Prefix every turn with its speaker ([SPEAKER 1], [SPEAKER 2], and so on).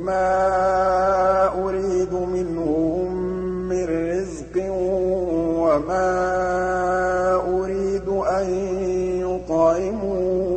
[SPEAKER 1] مَا أُرِيدُ مِنْهُم مِّن رِّزْقٍ وَمَا أُرِيدُ أَن يُطْعِمُونِ